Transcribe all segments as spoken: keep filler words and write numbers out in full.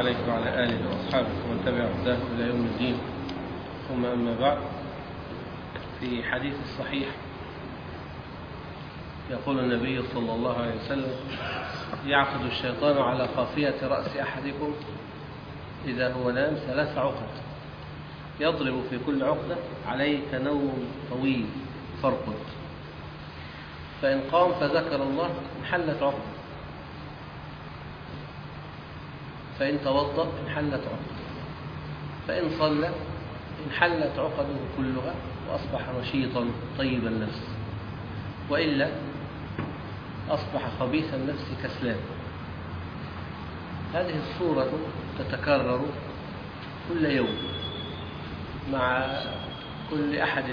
عليه وعلى آله وأصحابه ومن تبع هداه إلى يوم الدين. ثم أما بعد، في حديث الصحيح يقول النبي صلى الله عليه وسلم: يعقد الشيطان على قافية رأس أحدكم إذا هو نام ثلاث عقد، يضرب في كل عقدة: عليك نوم طويل فارقد. فإن قام فذكر الله انحلت عقدة، فإن توضأ انحلت عقدة، فإن صلى انحلت عقده كلها وأصبح نشيطا طيب النفس، وإلا أصبح خبيث النفس كسلان. هذه الصورة تتكرر كل يوم مع كل أحد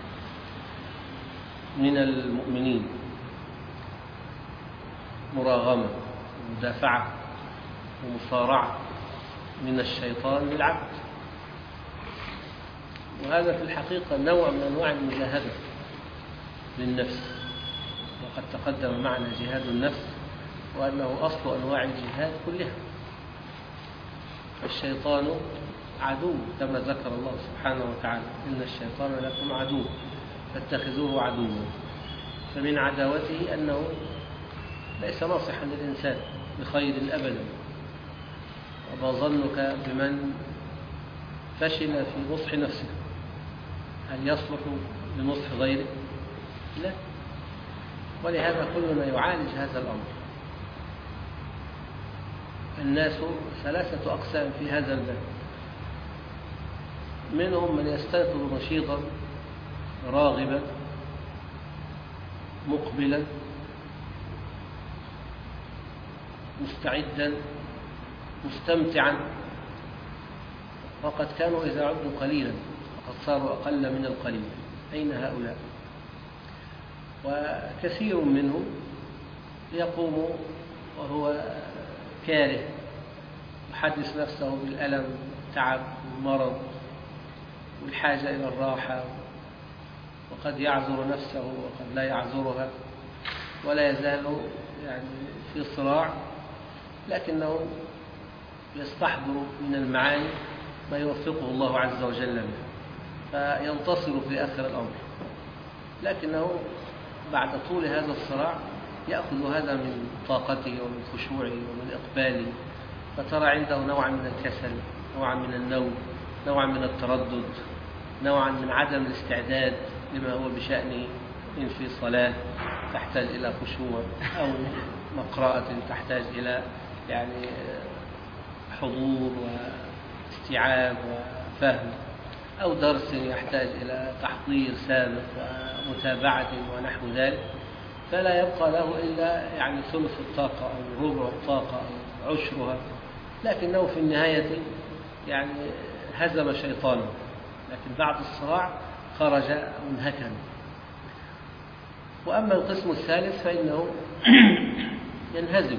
من المؤمنين: مراغمة ومدافعة ومصارعة من الشيطان للعبد. وهذا في الحقيقة نوع من أنواع المجاهدة للنفس، وقد تقدم معنا جهاد النفس وأنه أصل أنواع الجهاد كلها. الشيطان عدو كما ذكر الله سبحانه وتعالى: إن الشيطان لكم عدو فاتخذوه عدوا. فمن عداوته أنه ليس ناصحا للإنسان بخير أبدا. وما ظنك بمن فشل في نصح نفسه؟ هل يصلح لنصح غيره؟ لا. ولهذا كلنا يعالج هذا الأمر. الناس ثلاثة أقسام في هذا الباب: منهم من يستيقظ نشيطا راغبا مقبلا مستعدا مستمتعا، وقد كانوا إذا عدوا قليلا فقد صاروا أقل من القليل. أين هؤلاء؟ وكثير منهم يقوم وهو كاره، يحدث نفسه بالألم والتعب والمرض والحاجة إلى الراحة، وقد يعذر نفسه وقد لا يعذرها، ولا يزال يعني في صراع، لكنه يستحضر من المعاني ما يوفقه الله عز وجل به، فينتصر في آخر الأمر. لكنه بعد طول هذا الصراع يأخذ هذا من طاقته ومن خشوعه ومن إقباله، فترى عنده نوعا من الكسل، نوعا من النوم، نوعا من التردد، نوعا من عدم الاستعداد لما هو بشأنه، إن في صلاة تحتاج إلى خشوع، أو مقرأة تحتاج إلى يعني حضور واستيعاب وفهم، أو درس يحتاج إلى تحضير سابق ومتابعة ونحو ذلك، فلا يبقى له إلا يعني ثلث الطاقة أو ربع الطاقة أو عشرها، لكنه في النهاية يعني هزم شيطانه، لكن بعد الصراع خرج منهكا. وأما القسم الثالث فإنه ينهزم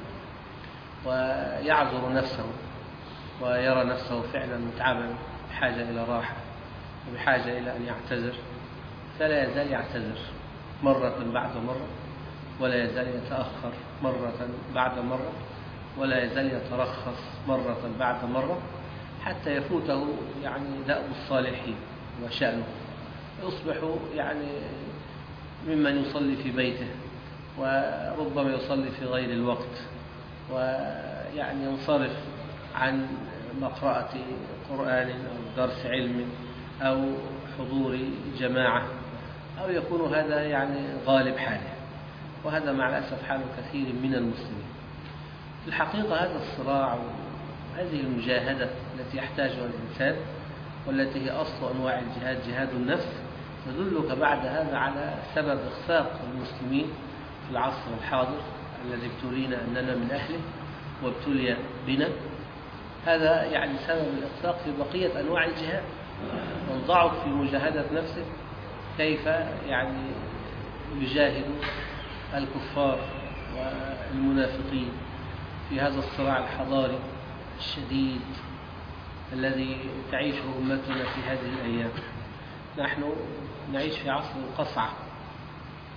ويعذر نفسه ويرى نفسه فعلا متعبا بحاجة إلى راحة وبحاجة إلى أن يعتذر، فلا يزال يعتذر مرة بعد مرة، ولا يزال يتأخر مرة بعد مرة، ولا يزال يترخص مرة بعد مرة، حتى يفوته يعني دأب الصالحين وشأنه، يصبح يعني ممن يصلي في بيته وربما يصلي في غير الوقت، ويعني ينصرف عن مقرأة قرآن أو درس علم أو حضور جماعة، أو يكون هذا يعني غالب حاله. وهذا مع الأسف حال كثير من المسلمين. في الحقيقة هذا الصراع وهذه المجاهدة التي يحتاجها الإنسان، والتي هي أصل أنواع الجهاد، جهاد النفس، تدلك بعد هذا على سبب إخفاق المسلمين في العصر الحاضر الذي ابتلينا أننا من أهله وابتلي بنا. هذا يعني سبب الإخفاق في بقية أنواع الجهاد، والضعف في مجاهدة نفسه، كيف يعني يجاهد الكفار والمنافقين في هذا الصراع الحضاري الشديد الذي تعيشه أمتنا في هذه الأيام. نحن نعيش في عصر القصعة،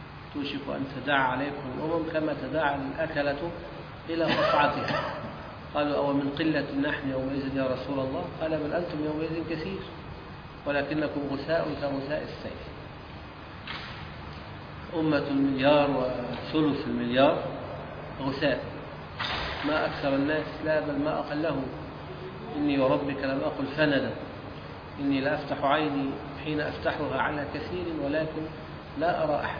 توشك أن تداعى عليكم الأمم كما تداعى الأكلة إلى قصعتها. قالوا أو من قلة نحن يومئذ يا رسول الله؟ قال بل أنتم يومئذ كثير ولكنكم غثاء كغثاء السيل. أمة المليار وثلث المليار غثاء، ما أكثر الناس، لا بل ما أقلهم. إني وربك لم أقل فندا، إني لا أفتح عيني حين أفتحها على كثير ولكن لا أرى أحد.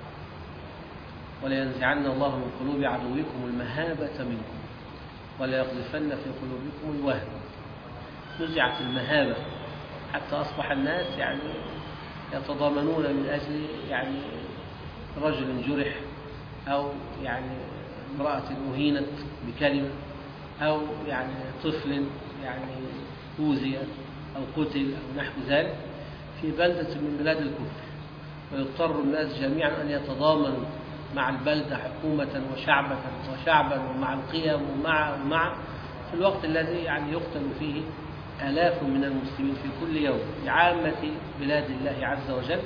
ولينزعن الله من قلوب عدوكم المهابة منكم وليقذفن في قلوبكم الوهن. نزعت المهابة حتى أصبح الناس يعني يتضامنون من أجل يعني رجل جرح أو يعني امرأة أهينت بكلمة أو يعني طفل يعني أوذي أو قتل أو نحو ذلك في بلدة من بلاد الكفر، ويضطر الناس جميعا أن يتضامنوا مع البلدة حكومة وشعبا وشعبا ومع القيم ومع ومع في الوقت الذي يعني يقتل فيه آلاف من المسلمين في كل يوم لعامة بلاد الله عز وجل.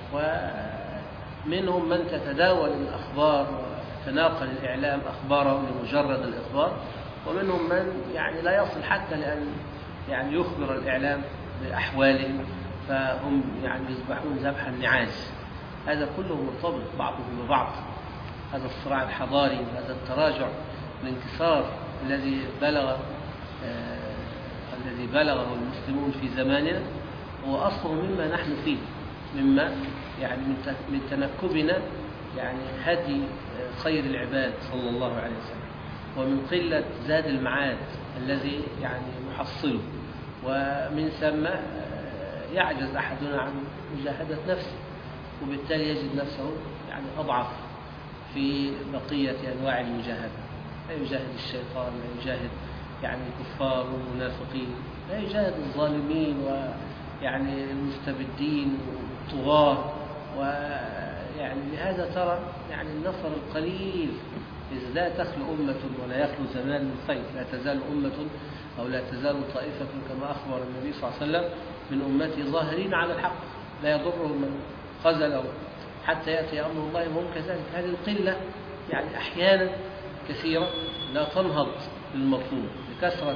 ومنهم من تتداول الأخبار وتناقل الإعلام أخباره لمجرد الإخبار، ومنهم من يعني لا يصل حتى لأن يعني يخبر الإعلام بأحوالهم، فهم يعني يذبحون ذبح النعاج. هذا كله مرتبط بعضه ببعض. هذا الصراع الحضاري وهذا التراجع والانكسار الذي بلغ آه الذي بلغه المسلمون في زماننا هو أصله مما نحن فيه، مما يعني من تنكبنا يعني هدي خير العباد صلى الله عليه وسلم، ومن قلة زاد المعاد الذي يعني نحصله، ومن ثم يعجز أحدنا عن مجاهدة نفسه، وبالتالي يجد نفسه يعني أضعف في بقية أنواع المجاهدة. لا يجاهد الشيطان، لا يجاهد يعني الكفار والمنافقين، لا يجاهد الظالمين ويعني المستبدين والطغاة. ويعني لهذا ترى يعني النصر القليل إذ لا تخلو أمة ولا يخلو زمان من خير. لا تزال أمة أو لا تزال طائفة كما أخبر النبي صلى الله عليه وسلم من أمتي ظاهرين على الحق لا يضرهم من خذلهم حتى يأتي أمر الله وهم كذلك. هذه القلة يعني أحيانا كثيرة لا تنهض بالمطلوب لكثرة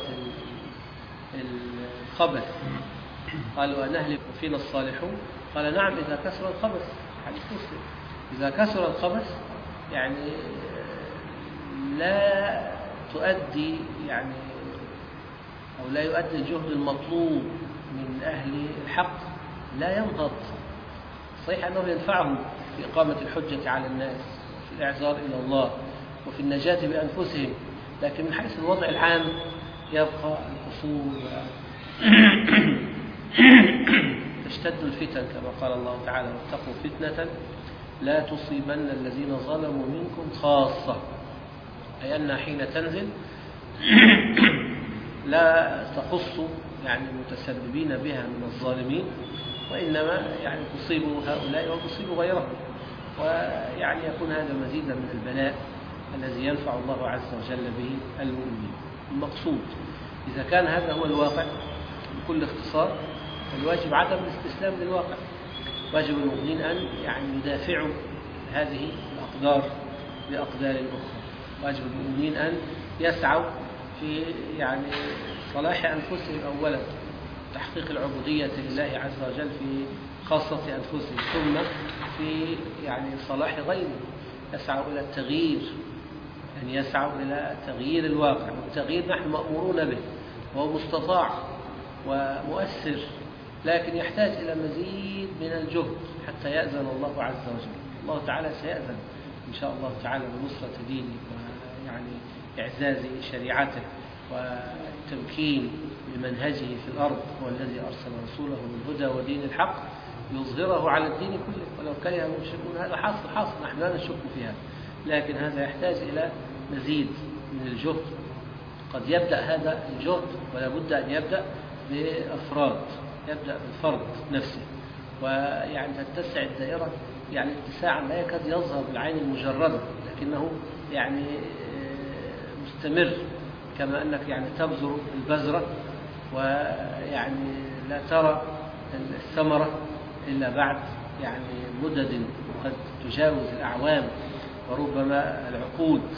الخبث. قالوا أنهلك فينا الصالحون؟ قال نعم إذا كثر الخبث. حديث مسلم. إذا كثر الخبث يعني لا تؤدي يعني أو لا يؤدي الجهد المطلوب من أهل الحق، لا ينهض. صحيح أنه ينفعهم في إقامة الحجة على الناس وفي الإعذار إلى الله وفي النجاة بأنفسهم، لكن من حيث الوضع العام يبقى القصور تشتد الفتن كما قال الله تعالى واتقوا فتنة لا تصيبن الذين ظلموا منكم خاصة، أي أنها حين تنزل لا تخص يعني المتسببين بها من الظالمين، وإنما يعني تصيب هؤلاء وتصيب غيرهم، ويعني يكون هذا مزيدا من البلاء الذي ينفع الله عز وجل به المؤمنين. المقصود إذا كان هذا هو الواقع بكل اختصار، الواجب عدم الاستسلام للواقع. واجب المؤمنين أن يعني يدافعوا هذه الأقدار بأقدار أخرى. واجب المؤمنين أن يسعوا في يعني صلاح أنفسهم أولا، تحقيق العبودية لله عز وجل في خاصة أنفسهم، ثم في يعني صلاح غيرهم. يسعوا إلى التغيير، أن يعني يسعوا إلى تغيير الواقع، والتغيير نحن مأمورون به وهو مستطاع ومؤثر، لكن يحتاج إلى مزيد من الجهد حتى يأذن الله عز وجل. الله تعالى سيأذن إن شاء الله تعالى بنصرة دينه ويعني إعزاز شريعته والتمكين لمنهجه في الأرض. هو الذي أرسل رسوله بالهدى ودين الحق يظهره على الدين كله ولو كره المشركون. هذا حاصل حاصل نحن لا نشك في هذا، لكن هذا يحتاج إلى مزيد من الجهد. قد يبدأ هذا الجهد ولا بد أن يبدأ بأفراد، يبدأ بالفرد نفسه، ويعني تتسع الدائرة يعني اتساعا لا يكاد يظهر بالعين المجردة، لكنه يعني مستمر، كما أنك يعني تبذر البذرة ويعني لا ترى الثمرة إلا بعد يعني مدد قد تجاوز الأعوام وربما العقود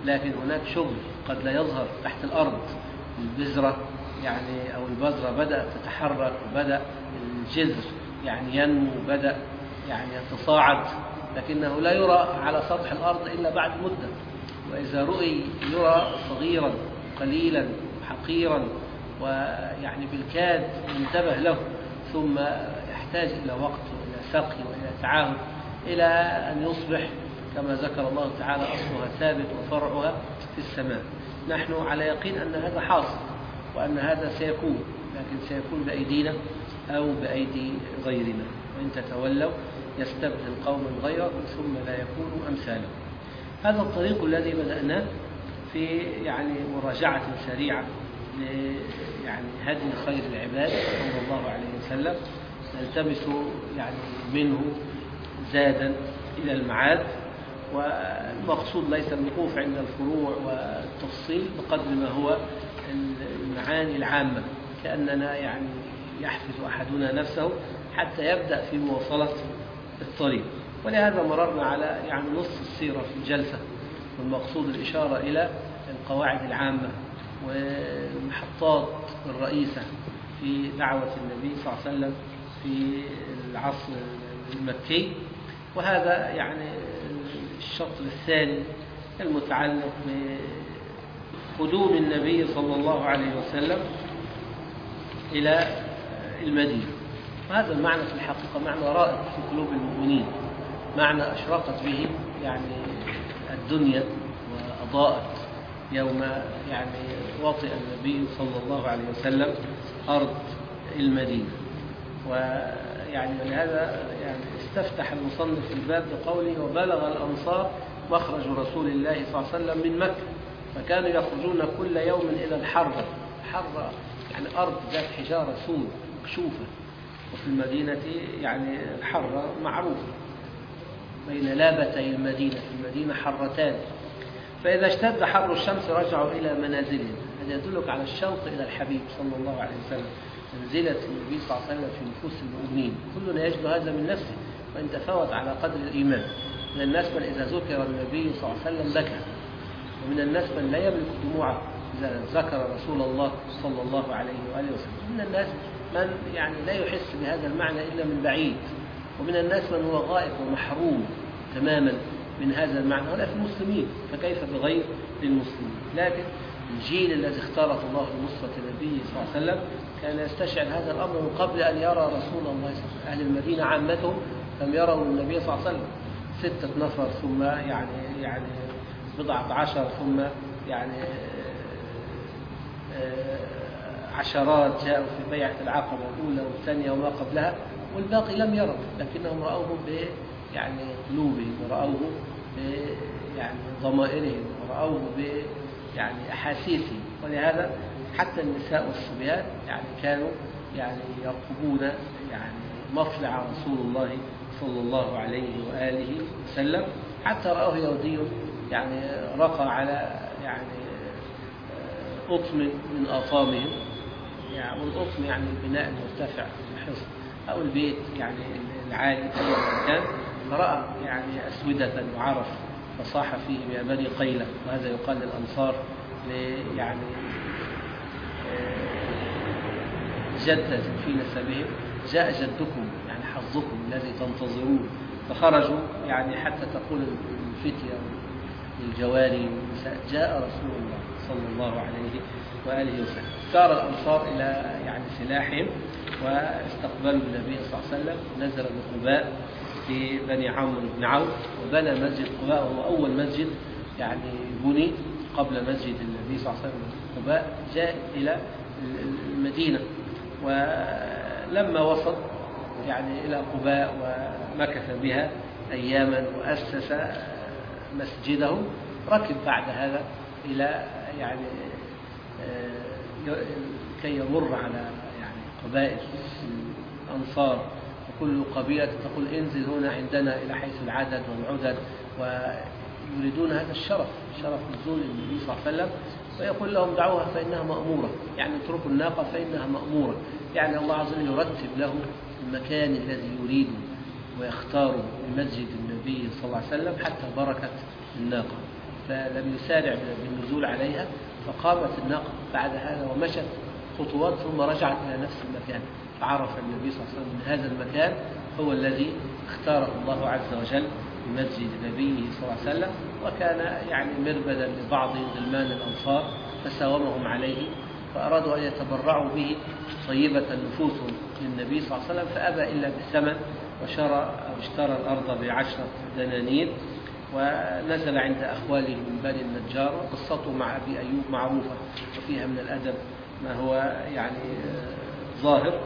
لكن هناك شغل قد لا يظهر تحت الأرض. البذرة يعني أو البذرة بدأت تتحرك، وبدأ الجذر يعني ينمو، وبدأ يعني يتصاعد، لكنه لا يرى على سطح الأرض إلا بعد مدة. وإذا رؤي يرى صغيرا قليلا حقيرا، ويعني بالكاد ينتبه له، ثم يحتاج إلى وقت وإلى سقي وإلى تعاهد إلى أن يصبح كما ذكر الله تعالى أصلها ثابت وفرعها في السماء. نحن على يقين أن هذا حاصل، وأن هذا سيكون، لكن سيكون بأيدينا أو بأيدي غيرنا. وإن تتولوا يستبدل قوما غيركم ثم لا يكونوا أمثالكم. هذا الطريق الذي بدأناه في يعني مراجعة سريعة يعني هدي خير العباد صلى الله عليه وسلم، نلتمس يعني منه زادا إلى المعاد. والمقصود ليس الوقوف عند الفروع والتفصيل بقدر ما هو المعاني العامة، كأننا يعني يحفز أحدنا نفسه حتى يبدأ في مواصلة الطريق. ولهذا مررنا على يعني نصف السيرة في الجلسة، والمقصود الإشارة إلى القواعد العامة والمحطات الرئيسة في دعوة النبي صلى الله عليه وسلم في العصر المكي. وهذا يعني الشطر الثاني المتعلق بقدوم النبي صلى الله عليه وسلم إلى المدينة. وهذا المعنى في الحقيقة معنى رائع في قلوب المؤمنين، معنى أشرقت به يعني الدنيا وأضاءت يوم يعني وطئ النبي صلى الله عليه وسلم أرض المدينة. ويعني لهذا يعني استفتح المصنف الباب بقوله: وبلغ الأنصار مخرج رسول الله صلى الله عليه وسلم من مكة، فكانوا يخرجون كل يوم إلى الحرة. الحرة يعني أرض ذات حجارة سود مكشوفة، وفي المدينة يعني الحرة معروفة بين لابتي المدينة، في المدينة حرتان. فإذا اشتد حر الشمس رجعوا إلى منازلهم. هذا يدلك على الشوق إلى الحبيب صلى الله عليه وسلم، منزلة النبي صلى الله عليه وسلم في نفوس المؤمنين. كلنا يجد هذا من نفسه، وإن تفاوت على قدر الإيمان. من الناس من إذا ذكر النبي صلى الله عليه وسلم بكى، ومن الناس من لا يملك دموعه إذا ذكر رسول الله صلى الله عليه وآله وسلم. ومن الناس من يعني لا يحس بهذا المعنى إلا من بعيد، ومن الناس من هو غائب ومحروم تماما من هذا المعنى، ولا في المسلمين، فكيف بغير المسلمين. لكن الجيل الذي اختاره الله لنصرة النبي صلى الله عليه وسلم كان يستشعر هذا الأمر من قبل أن يرى رسول الله صلى الله عليه وسلم. أهل المدينة عامتهم لم يروا النبي صلى الله عليه وسلم، ستة نفر ثم يعني يعني بضعة عشر ثم يعني عشرات جاءوا في بيعة العقبة الأولى والثانية وما قبلها، والباقي لم يروا، لكنهم رأوه ب يعني قلوبهم، ورأوه ب يعني ضمائرهم، ورأوه ب يعني أحاسيسهم. ولهذا حتى النساء والصبيان يعني كانوا يعني يرقبون يعني مطلع رسول الله صلى الله عليه وآله وسلم، حتى رأوه يهودي يعني رقى على يعني أطم من أطامهم، يعني والأطم يعني البناء المرتفع في الحصن أو البيت يعني العالي في المكان، فرأى يعني أسودة وعرف فصاح فيه يا بني قيلة. وهذا يقال للأنصار يعني جدة في نسبهم: جاء جدكم يعني حظكم الذي تنتظرون. فخرجوا يعني حتى تقول الفتية والجواري والنساء: جاء رسول الله صلى الله عليه وآله وسلم. سار الأنصار إلى يعني سلاحهم واستقبلوا النبي صلى الله عليه وسلم. نزل بقباء في بني عمرو بن عوف، وبنى مسجد قباء، وهو أول مسجد يعني بني قبل مسجد النبي صلى الله عليه وسلم قباء. جاء إلى المدينة، ولما وصل يعني إلى قباء ومكث بها أياما وأسس مسجده، ركب بعد هذا إلى يعني كي يمر على يعني قبائل الأنصار، وكل قبيلة تقول: انزل هنا عندنا، إلى حيث العدد والعدد، ويريدون هذا الشرف، شرف نزول النبي صلى الله عليه وسلم. ويقول لهم: دعوها فإنها مأمورة، يعني اتركوا الناقة فإنها مأمورة. يعني الله عز وجل يرتب له المكان الذي يريده ويختاره لمسجد النبي صلى الله عليه وسلم حتى بركة الناقة. فلم يسارع بالنزول عليها، فقامت الناقة بعد هذا ومشت خطوات ثم رجعت إلى نفس المكان، فعرف النبي صلى الله عليه وسلم أن هذا المكان هو الذي اختاره الله عز وجل بمسجد نبيه صلى الله عليه وسلم، وكان يعني مربدا لبعض غلمان الأنصار فساومهم عليه، فأرادوا أن يتبرعوا به طيبة نفوسهم للنبي صلى الله عليه وسلم، فأبى إلا بالثمن وشرى أو اشترى الأرض بعشرة دنانير، ونزل عند أخواله من بني النجار. وقصته مع أبي أيوب معروفة وفيها من الأدب ما هو يعني ظاهر.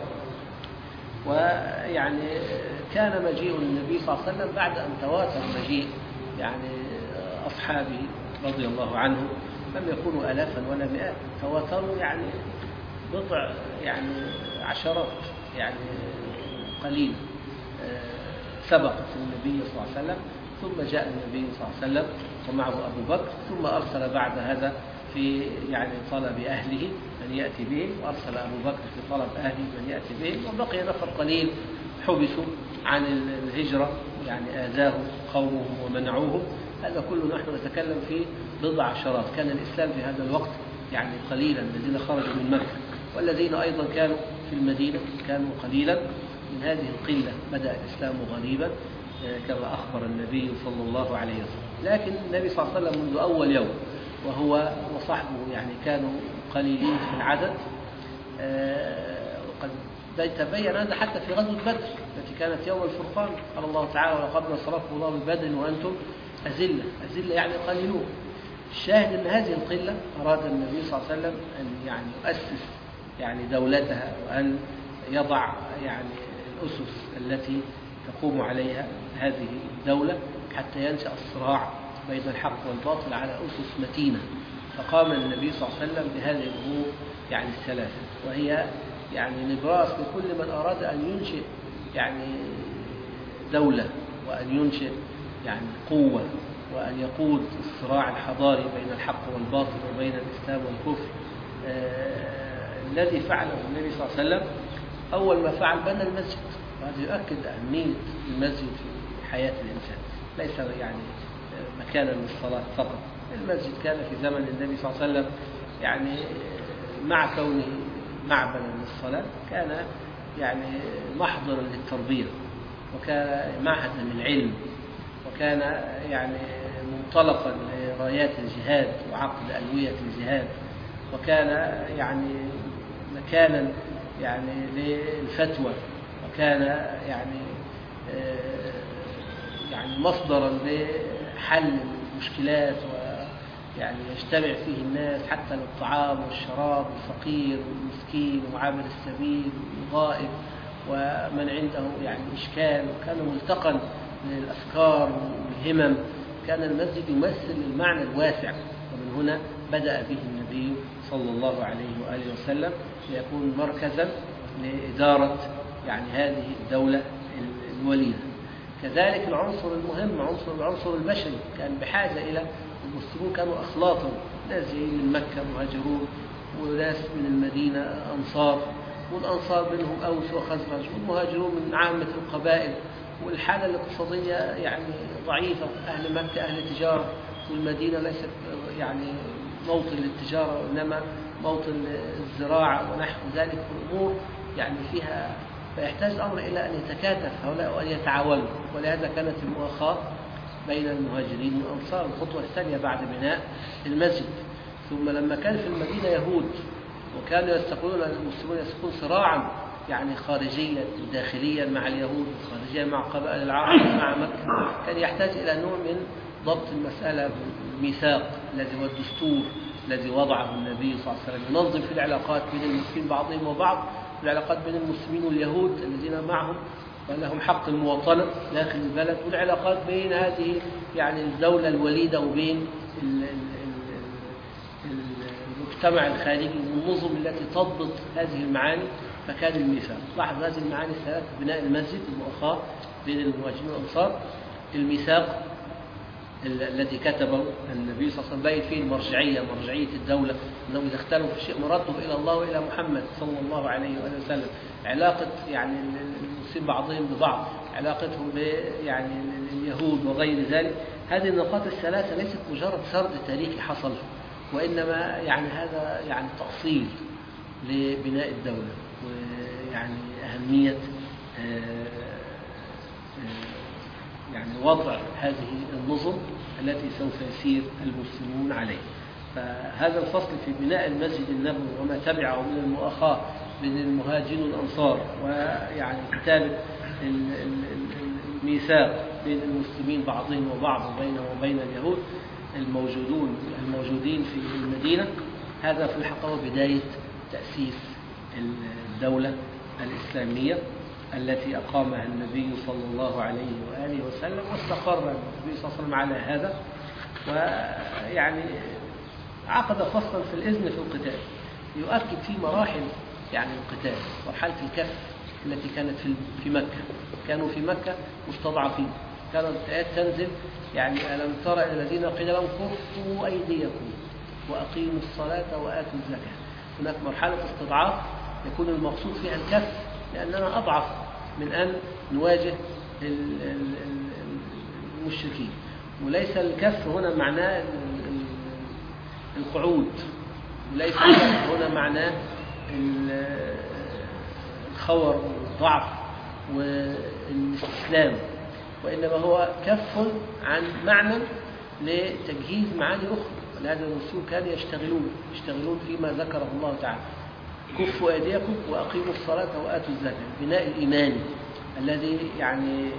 ويعني كان مجيء النبي صلى الله عليه وسلم بعد أن تواتر مجيء يعني أصحابه رضي الله عنهم، لم يكونوا آلافا ولا مئات، تواتروا يعني بضع يعني عشرات يعني قليل سبقت النبي صلى الله عليه وسلم. ثم جاء النبي صلى الله عليه وسلم ومعه أبو بكر، ثم أرسل بعد هذا في يعني طلب أهله من يأتي به، وأرسل أبو بكر في طلب أهله من يأتي به، وبقي نفر قليل حبسوا عن الهجرة يعني آذاهم قومهم ومنعوهم. هذا كله نحن نتكلم في بضع عشرات. كان الإسلام في هذا الوقت يعني قليلا، الذين خرجوا من مكة والذين أيضا كانوا في المدينة كانوا قليلا. من هذه القلة بدأ الإسلام غريبا كما أخبر النبي صلى الله عليه وسلم. لكن النبي صلى الله عليه وسلم منذ أول يوم وهو وصحبه يعني كانوا قليلين في العدد، وقد تبين هذا حتى في غزوة بدر التي كانت يوم الفرقان. قال الله تعالى: ولقد نصركم الله ببدر وأنتم أذلة. أذلة يعني قليلون. الشاهد أن هذه القلة أراد النبي صلى الله عليه وسلم أن يعني يؤسس يعني دولتها، وأن يضع يعني الأسس التي تقوم عليها هذه الدولة حتى ينشأ الصراع بين الحق والباطل على أسس متينة. فقام النبي صلى الله عليه وسلم بهذه الأمور يعني الثلاثة، وهي يعني نبراس لكل من أراد أن ينشئ يعني دولة، وأن ينشئ يعني قوة، وأن يقود الصراع الحضاري بين الحق والباطل وبين الإسلام والكفر. آه الذي فعله النبي صلى الله عليه وسلم أول ما فعل بنى المسجد، وهذا يؤكد أهمية المسجد في حياة الإنسان. ليس يعني مكانا للصلاة فقط. المسجد كان في زمن النبي صلى الله عليه وسلم يعني مع كونه معبدا للصلاة كان يعني محضرا للتربية، وكان معهدا للعلم، وكان يعني منطلقا لرايات الجهاد وعقد ألوية الجهاد، وكان يعني مكانا يعني للفتوى، وكان يعني يعني مصدرا لحل المشكلات، ويعني يجتمع فيه الناس حتى للطعام والشراب، الفقير والمسكين وعابر السبيل والغائب ومن عنده يعني إشكال، وكان ملتقا للأفكار والهمم. كان المسجد يمثل المعنى الواسع، ومن هنا بدأ به النبي صلى الله عليه وآله وسلم ليكون مركزا لإدارة يعني هذه الدولة الوليدة. كذلك العنصر المهم عنصر العنصر البشري، كان بحاجة إلى المسلمون، كانوا أخلاطا، ناس جايين من مكة مهاجرون، وناس من المدينة أنصار، والأنصار منهم أوس وخزرج، والمهاجرون من عامة القبائل، والحالة الاقتصادية يعني ضعيفة، أهل مكة أهل تجارة، والمدينة ليست يعني موطن للتجارة وإنما موطن للزراعة ونحو ذلك، والأمور يعني فيها، فيحتاج الأمر إلى أن يتكاتف هؤلاء وأن يتعاونوا. ولهذا كانت المؤاخاة بين المهاجرين والأنصار الخطوة الثانية بعد بناء المسجد. ثم لما كان في المدينة يهود وكانوا يستقبلون المسلمون يسقون صراعا يعني خارجيا وداخليا مع اليهود، وخارجيا مع قبائل العرب مع مكة، كان يحتاج إلى نوع من ضبط المسألة بالميثاق الذي هو الدستور الذي وضعه النبي صلى الله عليه وسلم، ينظم في العلاقات بين المسلمين بعضهم وبعض، العلاقات بين المسلمين واليهود الذين معهم ولهم حق المواطنة داخل البلد، والعلاقات بين هذه يعني الدولة الوليدة وبين المجتمع الخارجي والنظم التي تضبط هذه المعاني. فكان الميثاق. لاحظ هذه المعاني الثلاث: بناء المسجد، المؤاخاة بين المهاجرين والأنصار، الميثاق الذي كتبه النبي صلى الله عليه وسلم باين فيه المرجعية، مرجعية الدولة، أنهم إذا اختلفوا في شيء مرده إلى الله وإلى محمد صلى الله عليه وآله وسلم. علاقة يعني المسلمين بعضهم ببعض، علاقتهم ب يعني اليهود وغير ذلك، هذه النقاط الثلاثة ليست مجرد سرد تاريخي حصل، وإنما يعني هذا يعني تأصيل لبناء الدولة، ويعني أهمية يعني وضع هذه النظم التي سوف يسير المسلمون عليه. فهذا الفصل في بناء المسجد النبوي وما تبعه من المؤاخاة بين المهاجرين والأنصار، ويعني كتابة الميثاق بين المسلمين بعضهم وبعض وبينهم وبين اليهود الموجودون الموجودين في المدينة، هذا في الحقيقة بداية تأسيس الدولة الإسلامية التي أقامها النبي صلى الله عليه وآله وسلم، واستقر النبي صلى الله عليه وسلم على هذا، ويعني عقد فصلا في الإذن في القتال يؤكد في مراحل يعني القتال. مرحلة الكف التي كانت في مكة، كانوا في مكة مستضعفين، كانت الآيات تنزل يعني ألم تر إلى الذين قيل لهم كفوا أيديكم وأقيموا الصلاة وآتوا الزكاة. هناك مرحلة استضعاف يكون المقصود فيها الكف، لأننا أضعف من أن نواجه المشركين. وليس الكف هنا معناه القعود، وليس الكف هنا معناه الخور والضعف والاستسلام، وإنما هو كف عن معنى لتجهيز معاني أخرى. ولهذا المسلمون كانوا يشتغلون يشتغلون فيما ذكره الله تعالى: كفوا أيديكم وأقيموا الصلاة وآتوا الزكاة. البناء الإيماني الذي يعني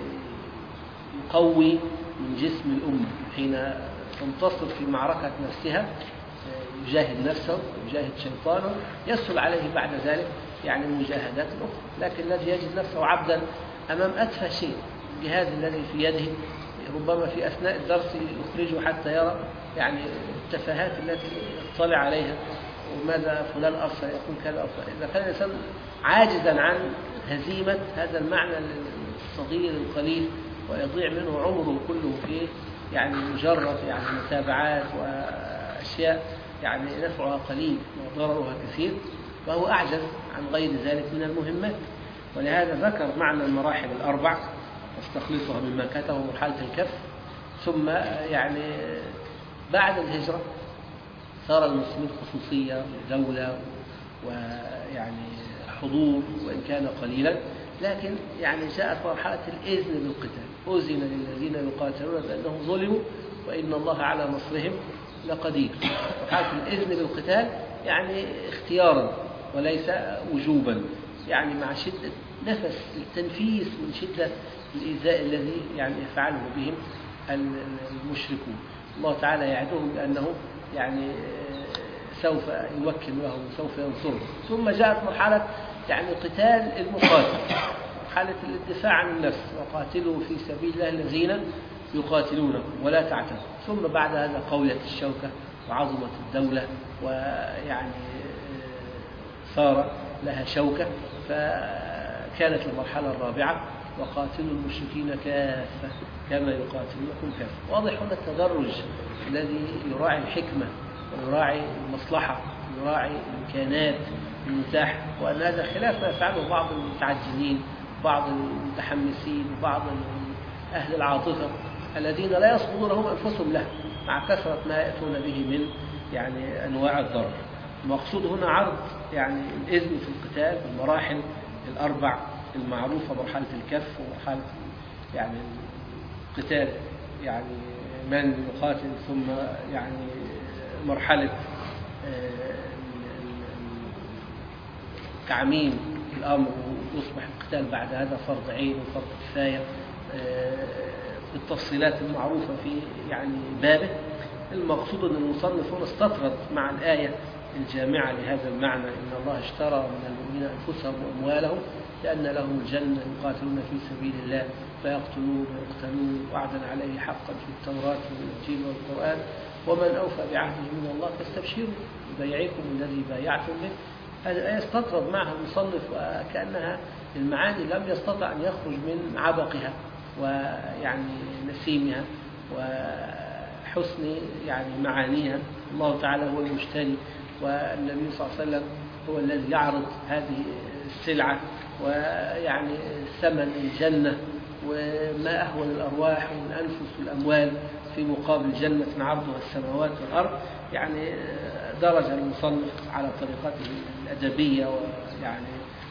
يقوي من جسم الأمة حين تنتصر في معركة نفسها، يجاهد نفسه ويجاهد شيطانه، يسهل عليه بعد ذلك يعني المجاهدات الأخرى. لكن الذي يجد نفسه عبدا أمام أتفه شيء، الجهاز الذي في يده ربما في أثناء الدرس يخرجه حتى يرى يعني التفاهات التي يطلع عليها، وماذا فلان أرسل يكون كذا أرسل. إذا كان الإنسان عاجزا عن هزيمة هذا المعنى الصغير القليل ويضيع منه عمره كله في يعني مجرد يعني متابعات وأشياء يعني نفعها قليل وضررها كثير، فهو أعجز عن غير ذلك من المهمات. ولهذا ذكر معنى المراحل الأربع واستخلصها مما كتبه مرحلة الكف. ثم يعني بعد الهجرة صار المسلمين خصوصية ودولة ويعني حضور وإن كان قليلا، لكن يعني جاءت مرحلة الإذن بالقتال، أذن للذين يقاتلون بأنهم ظلموا وإن الله على نصرهم لقدير. مرحلة الإذن بالقتال يعني اختيارا وليس وجوبا، يعني مع شدة نفس التنفيس من شدة الإيذاء الذي يعني يفعله بهم المشركون. الله تعالى يعدهم بأنه يعني سوف يمكن لهم وسوف ينصرهم. ثم جاءت مرحلة يعني قتال المقاتل، مرحلة الدفاع عن النفس: وقاتلوا في سبيل الله الذين يقاتلونكم ولا تعتدوا. ثم بعد هذا قويت الشوكة وعظمت الدولة ويعني صار لها شوكة، فكانت المرحلة الرابعة: وقاتلوا المشركين كافة كما يقاتلونكم كافة. واضح هنا التدرج الذي يراعي الحكمة ويراعي المصلحة ويراعي الإمكانات المتاحة، وأن هذا خلاف ما يفعله بعض المتعجلين، بعض المتحمسين، وبعض أهل العاطفة الذين لا يصبرون هم أنفسهم له مع كثرة ما يأتون به من يعني أنواع الضرر. المقصود هنا عرض يعني الإذن في القتال بالمراحل الأربع المعروفة: مرحلة الكف، ومرحلة يعني القتال يعني من يقاتل، ثم يعني مرحلة تعميم الأمر ويصبح القتال بعد هذا فرض عين وفرض كفاية بالتفصيلات المعروفة في يعني بابه. المقصود أن المصنف هنا استطرد مع الآية الجامعة لهذا المعنى: إن الله اشترى من المؤمنين أنفسهم وأموالهم بأن لهم الجنة يقاتلون في سبيل الله فيقتلون ويقتلون وعدا عليه حقا في التوراة والإنجيل والقرآن ومن أوفى بعهده من الله فاستبشروا ببيعكم الذي بايعتم به. هذه الآية استطرد معها المصنف وكأنها المعاني لم يستطع أن يخرج من عبقها ويعني نسيمها حسن يعني معانيها. الله تعالى هو المشتري، والنبي صلى الله عليه وسلم هو الذي يعرض هذه السلعة، ويعني ثمن الجنة وما أهون الأرواح والأنفس والأموال في مقابل جنة عرضها السماوات والأرض. يعني درج المصنف على طريقته الأدبية، ويعني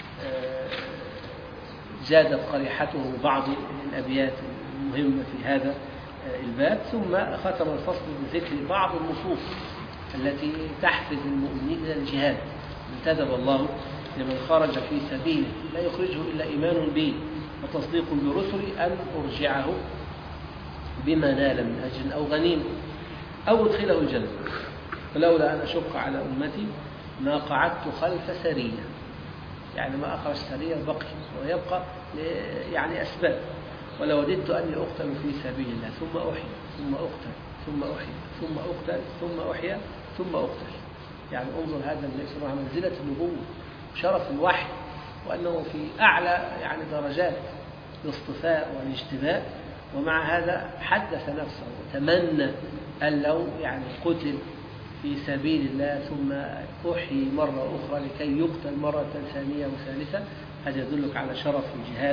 زادت قريحته بعض الأبيات المهمة في هذا الباب. ثم ختم الفصل بذكر بعض النصوص التي تحفز المؤمنين إلى الجهاد. انتدب الله لمن خرج في سبيله لا يخرجه إلا إيمان به وتصديق برسل أن أرجعه بما نال من أجر أو غنيمة أو أدخله الجنة، ولولا أن أشق على أمتي ما قعدت خلف سرية. يعني ما أخرج سرية بقي ويبقى يعني أسباب. ولو وددت أني أقتل في سبيل الله ثم أحيا ثم أقتل ثم أحيا ثم أقتل ثم أحيا ثم أقتل. يعني انظر هذا النبي صلى الله عليه وسلم منزلة النبوة وشرف الوحي، وأنه في أعلى يعني درجات الاصطفاء والاجتباء، ومع هذا حدث نفسه وتمنى أن لو يعني قتل في سبيل الله ثم أحيي مرة أخرى لكي يقتل مرة ثانية وثالثة. هذا يدلك على شرف الجهاد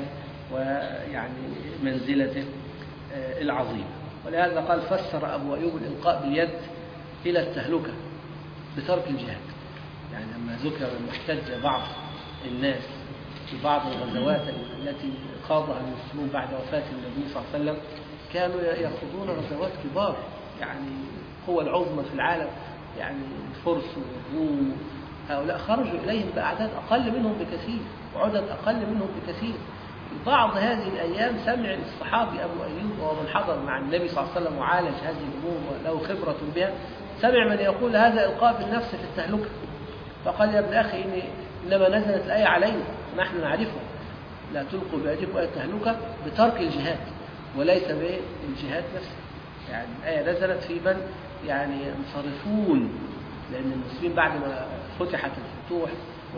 ويعني منزلته العظيمة. ولهذا قال فسر أبو أيوب الإلقاء باليد إلى التهلكة بترك الجهاد. يعني لما ذكر لما احتج بعض الناس في بعض الغزوات التي خاضها المسلمون بعد وفاة النبي صلى الله عليه وسلم، كانوا يخوضون غزوات كبار، يعني قوى العظمى في العالم، يعني الفرس والروم، هؤلاء خرجوا إليهم بأعداد أقل منهم بكثير وعدد أقل منهم بكثير. في بعض هذه الأيام سمع الصحابي أبو أيوب وهو من حضر مع النبي صلى الله عليه وسلم وعالج هذه الأمور وله خبرة بها، سمع من يقول هذا إلقاء بالنفس في التهلكة. فقال يا ابن أخي إني إنما نزلت الآية علينا نحن نعرفها، لا تلقوا بأيديكم إلى التهلكة بترك الجهاد وليس بالجهاد نفسه. يعني الآية نزلت في من يعني ينصرفون، لأن المسلمين بعد ما فتحت الفتوح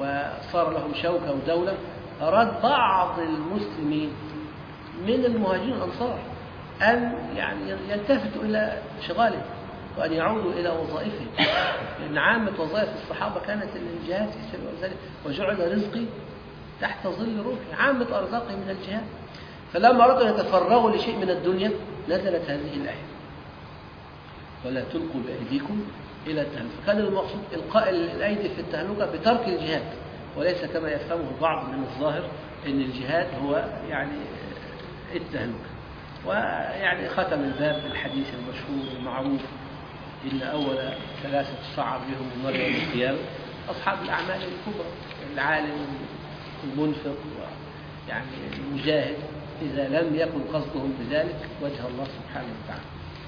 وصار لهم شوكة ودولة، أراد بعض المسلمين من المهاجرين الأنصار أن يعني يلتفتوا إلى شغالهم وأن يعودوا إلى وظائفهم، لأن عامة وظائف الصحابة كانت الجهاد في سبيل الله، وجعل رزقي تحت ظل روحي، عامة أرزاقهم من الجهاد. فلما أرادوا أن يتفرغوا لشيء من الدنيا نزلت هذه الآية ولا تلقوا بأيديكم إلى التهلكة. فكان المقصود إلقاء الأيدي في التهلكة بترك الجهاد، وليس كما يفهمه البعض من الظاهر أن الجهاد هو يعني التهلكة. ويعني ختم الباب بالحديث المشهور المعروف إن أول ثلاثة تصعد بهم النار يوم القيامة أصحاب الأعمال الكبرى، العالم المنفق ويعني المجاهد، إذا لم يكن قصدهم بذلك وجه الله سبحانه وتعالى.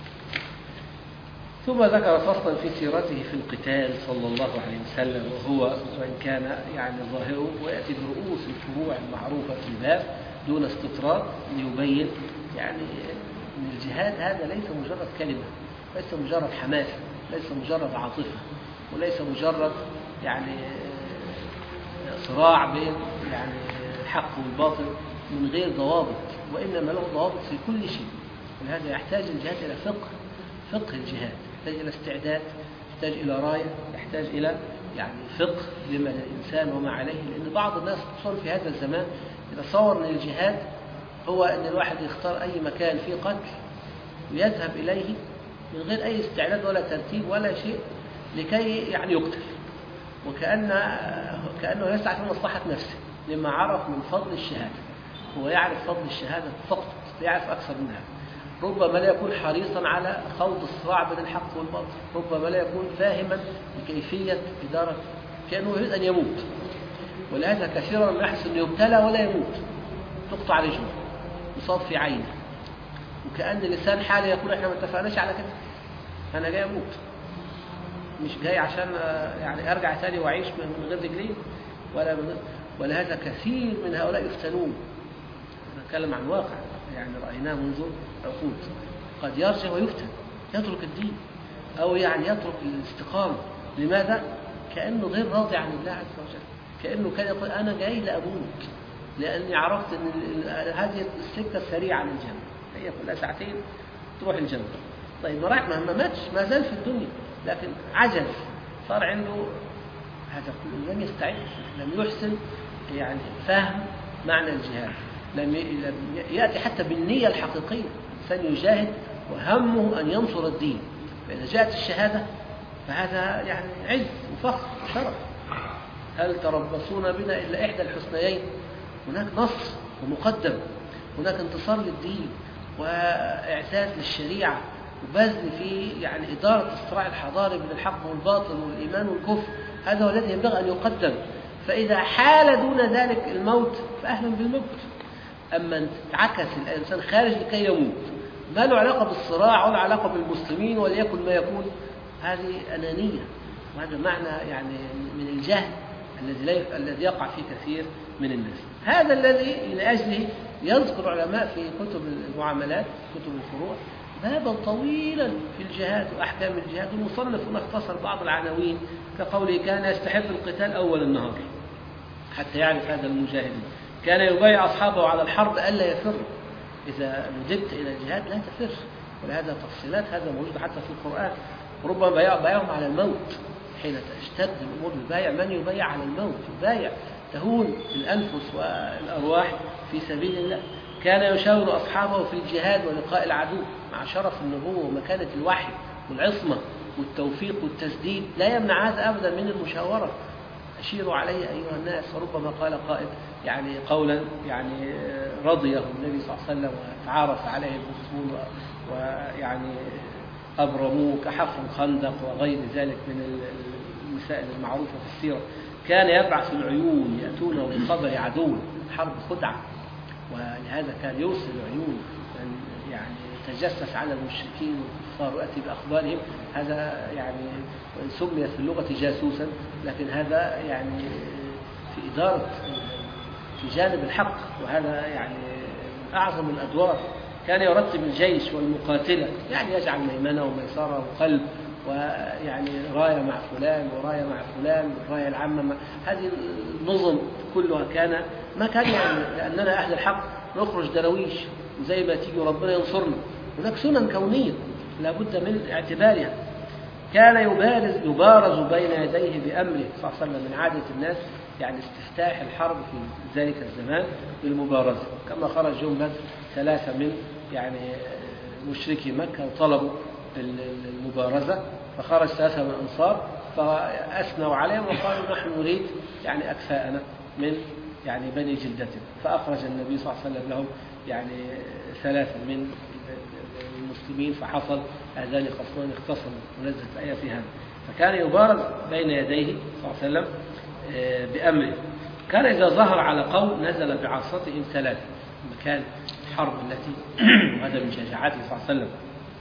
ثم ذكر فصلا في سيرته في القتال صلى الله عليه وسلم، وهو وإن كان يعني ظاهره ويأتي برؤوس الفروع المعروفة في الباب دون استطراد ليبين يعني أن الجهاد هذا ليس مجرد كلمة، ليس مجرد حماسة، ليس مجرد عاطفة، وليس مجرد يعني صراع بين يعني الحق والباطل من غير ضوابط، وإنما له ضوابط في كل شيء. ولهذا يحتاج الجهاد إلى فقه، فقه الجهاد يحتاج إلى استعداد، يحتاج إلى راية، يحتاج إلى يعني فقه لما الإنسان وما عليه. لأن بعض الناس خصوصا في هذا الزمان يتصور أن الجهاد هو أن الواحد يختار أي مكان فيه قتل ويذهب إليه من غير أي استعداد ولا ترتيب ولا شيء لكي يعني يقتل، وكأن كأنه يسعى في مصلحة نفسه لما عرف من فضل الشهادة. هو يعرف فضل الشهادة فقط، يعرف أكثر منها. ربما لا يكون حريصا على خوض الصراع بين الحق والباطل، ربما لا يكون فاهما بكيفية إدارة، كأنه يريد أن يموت. ولهذا كثيرا ما يحس أنه يبتلى ولا يموت، تقطع رجله، يصاب في عينه، وكأن لسان حاله يقول احنا ما اتفقناش على كده، أنا جاي أموت، مش جاي عشان يعني أرجع ثاني وأعيش من غير رجلين ولا من غير. ولهذا كثير من هؤلاء يفتنون. نتكلم عن واقع يعني رأيناه منذ عقود، قد يرجع ويفتن، يترك الدين أو يعني يترك الاستقامة. لماذا؟ كأنه غير راضي عن الله عز وجل، كأنه كان يقول أنا جاي لأموت لأني عرفت أن هذه السكة السريعة للجنة، هي كلها ساعتين تروح الجنة. طيب ما ماتش، ما زال في الدنيا، لكن عجز، صار عنده هذا كله، لم يستعد، لم يحسن يعني فهم معنى الجهاد، لم يأتي حتى بالنية الحقيقية. إنسان يجاهد وهمه أن ينصر الدين، فإذا جاءت الشهادة فهذا يعني عز وفخر وشرف. هل تربصون بنا إلا إحدى الحسنيين؟ هناك نصر ومقدم، هناك انتصار للدين وإعزاز للشريعة وبذل في يعني إدارة الصراع الحضاري بين الحق والباطل والإيمان والكفر. هذا هو الذي ينبغي أن يقدم. فإذا حال دون ذلك الموت فأهلا بالموت. أما أن تتعكس الإنسان خارج لكي يموت، ما له علاقة بالصراع ولا علاقة بالمسلمين وليكن ما يكون، هذه أنانية، وهذا معنى يعني من الجهل الذي الذي يقع فيه كثير من الناس. هذا الذي لأجله يذكر علماء في كتب المعاملات، كتب الفروع، بابا طويلا في الجهاد وأحكام الجهاد، المصنف هنا اختصر بعض العناوين كقوله كان يستحب القتال أول النهار حتى يعرف هذا المجاهد، كان يبايع أصحابه على الحرب ألا يفروا، إذا ندبت إلى الجهاد لا تفر. ولهذا تفصيلات هذا موجود حتى في القرآن. ربما بايعهم على الموت، حين تشتد الأمور البايع من يبايع على الموت، يبايع تهون الأنفس والأرواح في سبيل الله. كان يشاور أصحابه في الجهاد ولقاء العدو، مع شرف النبوة ومكانة الوحي والعصمة والتوفيق والتسديد، لا يمنع هذا أبدا من المشاورة. أشيروا علي أيها الناس. وربما قال قائل يعني قولا يعني رضيه النبي صلى الله عليه وسلم وتعارف عليه المسلمون ويعني أبرموه كحفر الخندق وغير ذلك من المسائل المعروفة في السيرة. كان يبعث العيون يأتونه من خبر عدو، حرب خدعة، ولهذا كان يرسل عيون يعني يتجسس على المشركين والكفار ويأتي بأخبارهم. هذا يعني سمي في اللغة جاسوسا، لكن هذا يعني في إدارة في جانب الحق، وهذا يعني أعظم الأدوار. كان يرتب الجيش والمقاتلة، يعني يجعل ميمنة وميسرة وقلب، ويعني راية مع فلان وراية مع فلان والراية العامة مع هذه النظم كلها. كان ما كان يعني لأننا أهل الحق نخرج درويش وزي ما تيجي ربنا ينصرنا، هناك سنن كونية لا بد من اعتبارها. كان يبارز يبارز بين يديه بأمره صلى الله عليه وسلم. من عادة الناس يعني استفتاح الحرب في ذلك الزمان بالمبارزة، كما خرج يوم بدر ثلاثة من يعني مشركي مكة وطلبوا المبارزة، فخرج ثلاثة من الأنصار فأثنوا عليهم وقالوا نحن نريد يعني أكفاءنا من يعني بني جلدتنا، فأخرج النبي صلى الله عليه وسلم لهم يعني ثلاثة من المسلمين، فحصل هذان خصمان اختصموا ونزلت الآية في هذا. فكان يبارز بين يديه صلى الله عليه وسلم بأمره. كان إذا ظهر على قوم نزل بعصاتهم ثلاثة، مكان الحرب التي وهذا من شجاعته صلى الله عليه وسلم،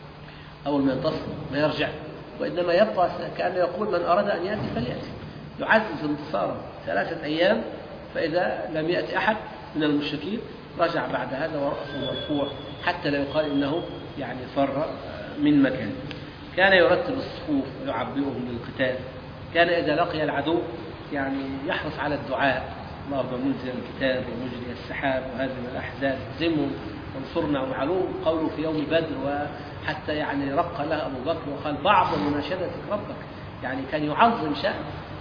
أول ما ينتصر ما يرجع، وإنما يبقى كأنه يقول من أراد أن يأتي فليأتي، يعزز انتصاره ثلاثة أيام، فإذا لم يأتي أحد من المشركين رجع بعد هذا ورأسه مرفوع حتى لا يقال إنه يعني فر من مكانه. كان يرتب الصفوف ويعبئهم للقتال. كان إذا لقي العدو يعني يحرص على الدعاء، اللهم منزل الكتاب ومجري السحاب وهازم الأحزاب زمهم وانصرنا. ومعلوم قوله في يوم بدر، وحتى يعني رق له أبو بكر وقال بعض مناشدتك ربك، يعني كان يعظم شأن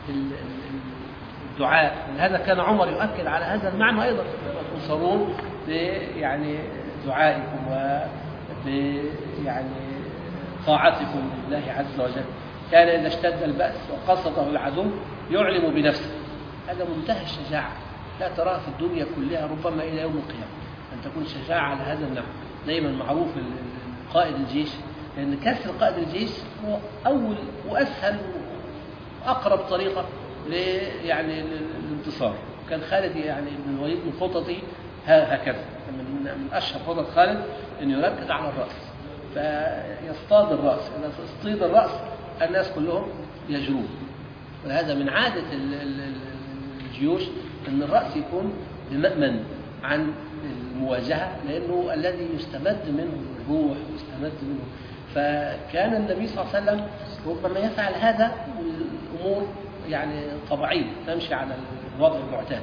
الدعاء. ولهذا كان عمر يؤكد على هذا المعنى أيضا، تنصرون يعني دعائكم وب يعني طاعتكم لله عز وجل. كان إذا اشتد البأس وقصده العدو يعلم بنفسه، هذا منتهى الشجاعة لا تراها في الدنيا كلها ربما إلى يوم القيامة، أن تكون شجاعة على هذا النحو. دايما معروف قائد الجيش، لأن كسر قائد الجيش هو أول وأسهل وأقرب طريقة يعني للانتصار. كان خالد يعني بن الوليد من خططه هكذا، من أشهر خطط خالد أن يركز على الرأس فيصطاد الرأس، إذا اصطيد الرأس الناس كلهم يجرون. وهذا من عادة الجيوش أن الرأس يكون بمأمن عن المواجهة، لأنه الذي يستمد منه الروح ويستمد منه. فكان النبي صلى الله عليه وسلم ربما يفعل هذا، الأمور يعني طبيعية تمشي على الوضع المعتاد،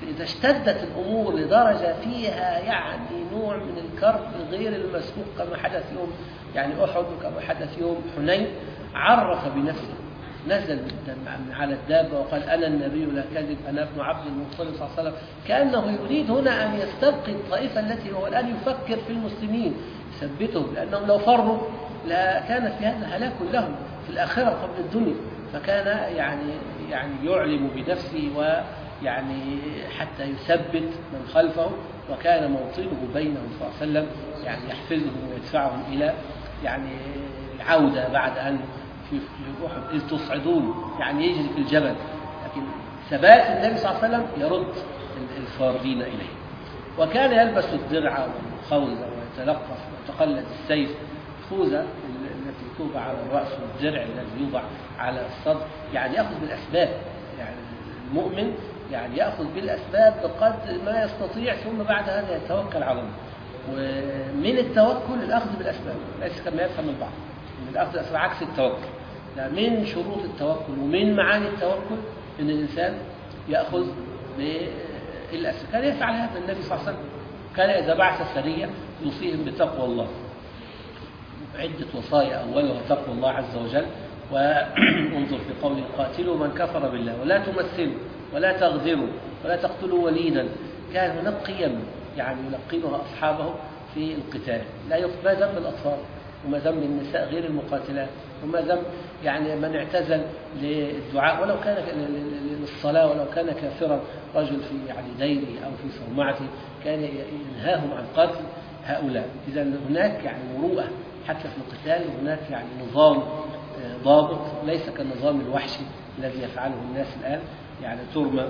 لكن إذا اشتدت الأمور لدرجة فيها يعني نوع من الكرب غير المسبوق كما حدث يوم يعني أحد وكما حدث يوم حنين، عرف بنفسه، نزل على الدابة وقال أنا النبي لا كذب، أنا ابن عبد المطلب صلى الله عليه وسلم، كأنه يريد هنا أن يستبقي الطائفة التي هو الآن يفكر في المسلمين يثبتهم، لأنهم لو فروا لكان في هذا هلاك لهم في الآخرة قبل الدنيا. فكان يعني يعني يعلم بنفسه ويعني حتى يثبت من خلفه، وكان موطنه بينهم صلى الله عليه وسلم يعني يحفزهم ويدفعهم إلى يعني العودة بعد أن في أحد إذ تصعدون، يعني يجري في الجبل، لكن ثبات النبي صلى الله عليه وسلم يرد الفارين إليه. وكان يلبس الدرع والخوذة ويتلقف ويتقلد السيف، الخوذة التي توضع على الرأس والدرع الذي يوضع على الصدر، يعني يأخذ بالأسباب، يعني المؤمن يعني يأخذ بالأسباب بقدر ما يستطيع، ثم بعد هذا يتوكل على الله. ومن التوكل الأخذ بالأسباب، ليس كما يفهم البعض من الأخذ بالأسباب عكس التوكل. لا، من شروط التوكل ومن معاني التوكل أن الإنسان يأخذ بالأسباب. كان يفعل هذا النبي صلى الله عليه وسلم، كان إذا بعث سرية يوصيهم بتقوى الله، عدة وصايا أولها تقوى الله عز وجل. وانظر في قوله قاتلوا من كفر بالله ولا تمثلوا ولا تغدروا ولا تقتلوا وليدا. كان هناك قيم يعني يلقنها أصحابه في القتال، لا ما ذنب الأطفال وما ذنب النساء غير المقاتلات وما ذنب يعني من اعتزل للدعاء ولو كان للصلاة ولو كان كافرا، رجل في يعني ديره أو في صومعته كان ينهاهم عن قتل هؤلاء. إذا هناك يعني مروءة حتى في القتال، هناك يعني نظام ضابط ليس كالنظام الوحشي الذي يفعله الناس الآن، يعني ترمى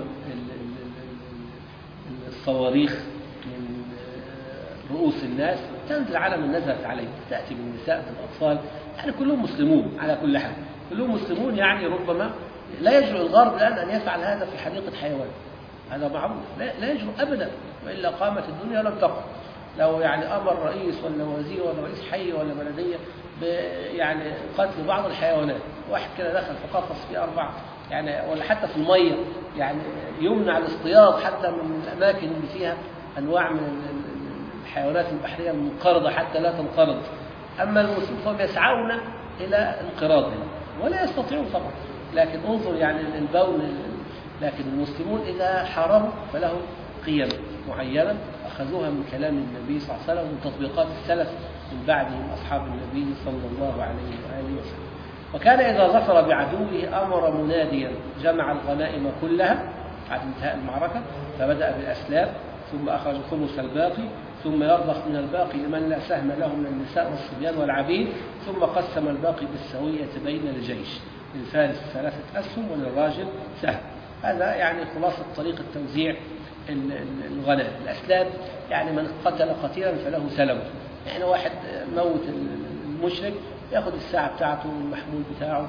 الصواريخ من رؤوس الناس تنزل على من نزلت عليه، تأتي بالنساء بالأطفال، يعني كلهم مسلمون على كل حال، كلهم مسلمون. يعني ربما لا يجرؤ الغرب الآن أن يفعل هذا في حديقة حيوان، هذا معروف، لا, لا يجرؤ أبدا، وإلا قامت الدنيا لم تقم. لو يعني أمر رئيس ولا وزير ولا رئيس حي ولا بلدية يعني قتل بعض الحيوانات، واحد كده دخل في قفص فيه أربعة يعني، ولا حتى في المية يعني يمنع الاصطياد حتى من الأماكن اللي فيها أنواع من الحيوانات البحرية المنقرضة حتى لا تنقرض. أما المسلمين فهم يسعون إلى انقراضها ولا يستطيعون طبعا، لكن انظر يعني البول. لكن المسلمون إذا حاربوا فلهم قيم معينة أخذوها من كلام النبي صلى الله عليه وسلم ومن تطبيقات السلف من بعدهم أصحاب النبي صلى الله عليه وآله وسلم. وكان إذا ظفر بعدوه أمر مناديا جمع الغنائم كلها بعد انتهاء المعركة، فبدأ بالأسلاب ثم أخرج خمس الباقي، ثم يرضخ من الباقي لمن لا سهم له من النساء والصبيان والعبيد، ثم قسم الباقي بالسوية بين الجيش، للفارس ثلاثة أسهم وللراجل سهم. هذا يعني خلاصة طريقة توزيع الغنائم. الأسلاب يعني من قتل قتيلا فله سلم، يعني واحد موت المشرك يأخذ الساعة بتاعته والمحمول بتاعه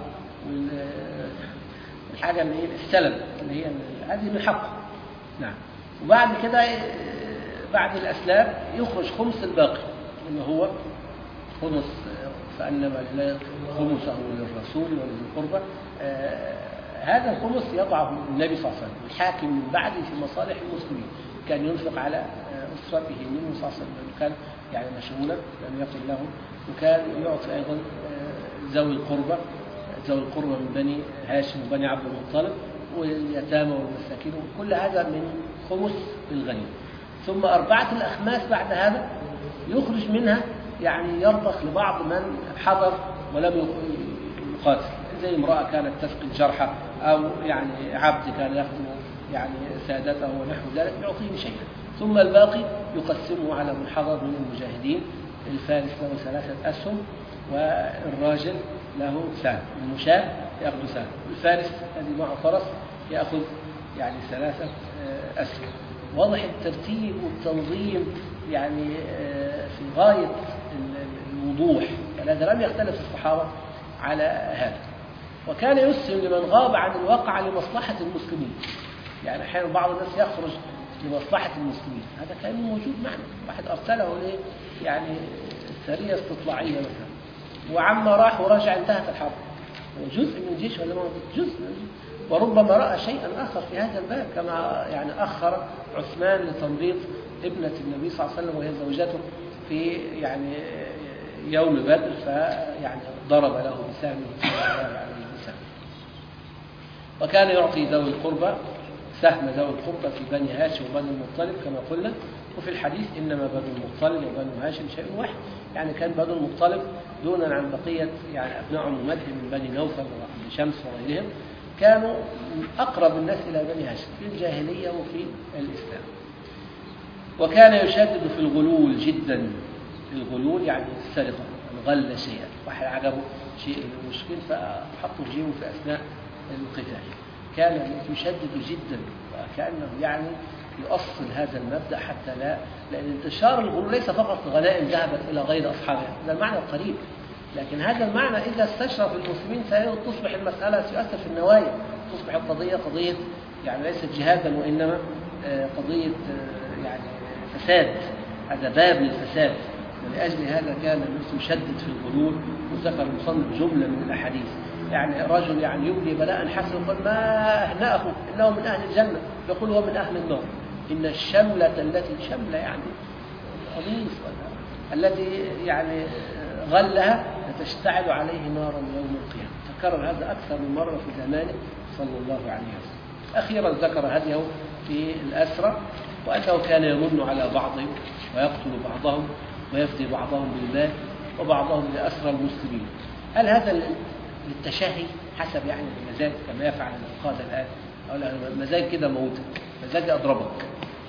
والحاجة اللي هي السلم اللي هي هذه من حقه. نعم. وبعد كده بعد الأسلاب يخرج خمس الباقي اللي هو خمس، فأنما لله خمسه للرسول ولذي القربى. هذا الخمس يضعه النبي صلى الله عليه وسلم الحاكم من بعده في مصالح المسلمين. كان ينفق على أسرته منه صلى الله عليه وسلم، كان يعني مشغولا لم يكن له، وكان يعطي أيضا ذوي القربى ذوي القربى من بني هاشم وبني عبد المطلب واليتامى والمساكين، كل هذا من خمس الغنيمة. ثم أربعة الأخماس بعد هذا يخرج منها يعني يرضخ لبعض من حضر ولم يقاتل، زي امرأة كانت تسقي الجرحى أو يعني عبد كان يخدم يعني سادته ونحو ذلك يعطيه شيئا. ثم الباقي يقسمه على من حضر من المجاهدين، الفارس له ثلاثة أسهم والراجل له سهم، المشاة يأخذ سهم، الفارس الذي معه فرس يأخذ يعني ثلاثة أسهم. واضح الترتيب والتنظيم يعني في غاية الوضوح، هذا لم يختلف الصحابة على هذا. وكان يسهم لمن غاب عن الواقع لمصلحة المسلمين، يعني أحيانا بعض الناس يخرج لمصلحة المسلمين، هذا كان موجود معنا، واحد أرسله ليه يعني سرية استطلاعية مثلا، وعما راح ورجع انتهت الحرب، جزء من الجيش ولا ما جزء، وربما رأى شيئا آخر في هذا الباب، كما يعني أخر عثمان لتمريض ابنة النبي صلى الله عليه وسلم وهي زوجته في يعني يوم بدر، فيعني ضرب له بسهمه صلى الله عليه وسلم. وكان يعطي ذوي القربى سهم ذوي القربى في بني هاشم وبني المطلب كما قلنا، وفي الحديث إنما بنو المطلب وبنو هاشم شيء واحد، يعني كان بنو المطلب دونا عن بقية يعني أبناء ممدح من بني نوفل وعبد شمس وغيرهم، كانوا أقرب الناس إلى بني هاشم في الجاهلية وفي الإسلام. وكان يشدد في الغلول جدا، الغلول يعني السرقة، غل شيئا، واحد عجبه شيء مشكل فحطه في جيبه في أثناء القتال، كان يشدد جدا وكأنه يعني يؤصل هذا المبدأ حتى لا، لأن انتشار الغلول ليس فقط غنائم ذهبت إلى غير أصحابها، هذا المعنى القريب، لكن هذا المعنى إذا استشرف المسلمين ستصبح المسألة تؤثر في النوايا، تصبح القضية قضية يعني ليست جهادا وإنما قضية يعني فساد، هذا باب للفساد. ولأجل هذا كان الناس يشدد في الغلول، وذكر المصنف جملة من الأحاديث، يعني رجل يعني يبلي بلاء حسن يقول ما أهنأه إنه من أهل الجنة، يقول هو من أهل النار، إن الشملة التي شملة يعني قميص الذي يعني غلها لتشتعل عليه نارا يوم القيامة. تكرر هذا أكثر من مرة في زمانه صلى الله عليه وسلم. أخيرا ذكر هديه في الأسرى، وأنه كان يمن على بعضهم ويقتل بعضهم ويفدي بعضهم بالمال وبعضهم لأسرى المسلمين. هل هذا للتشهي حسب يعني المزاج كما يفعل القادة الآن، أو لا مزاج كده موتك، مزاج أضربك؟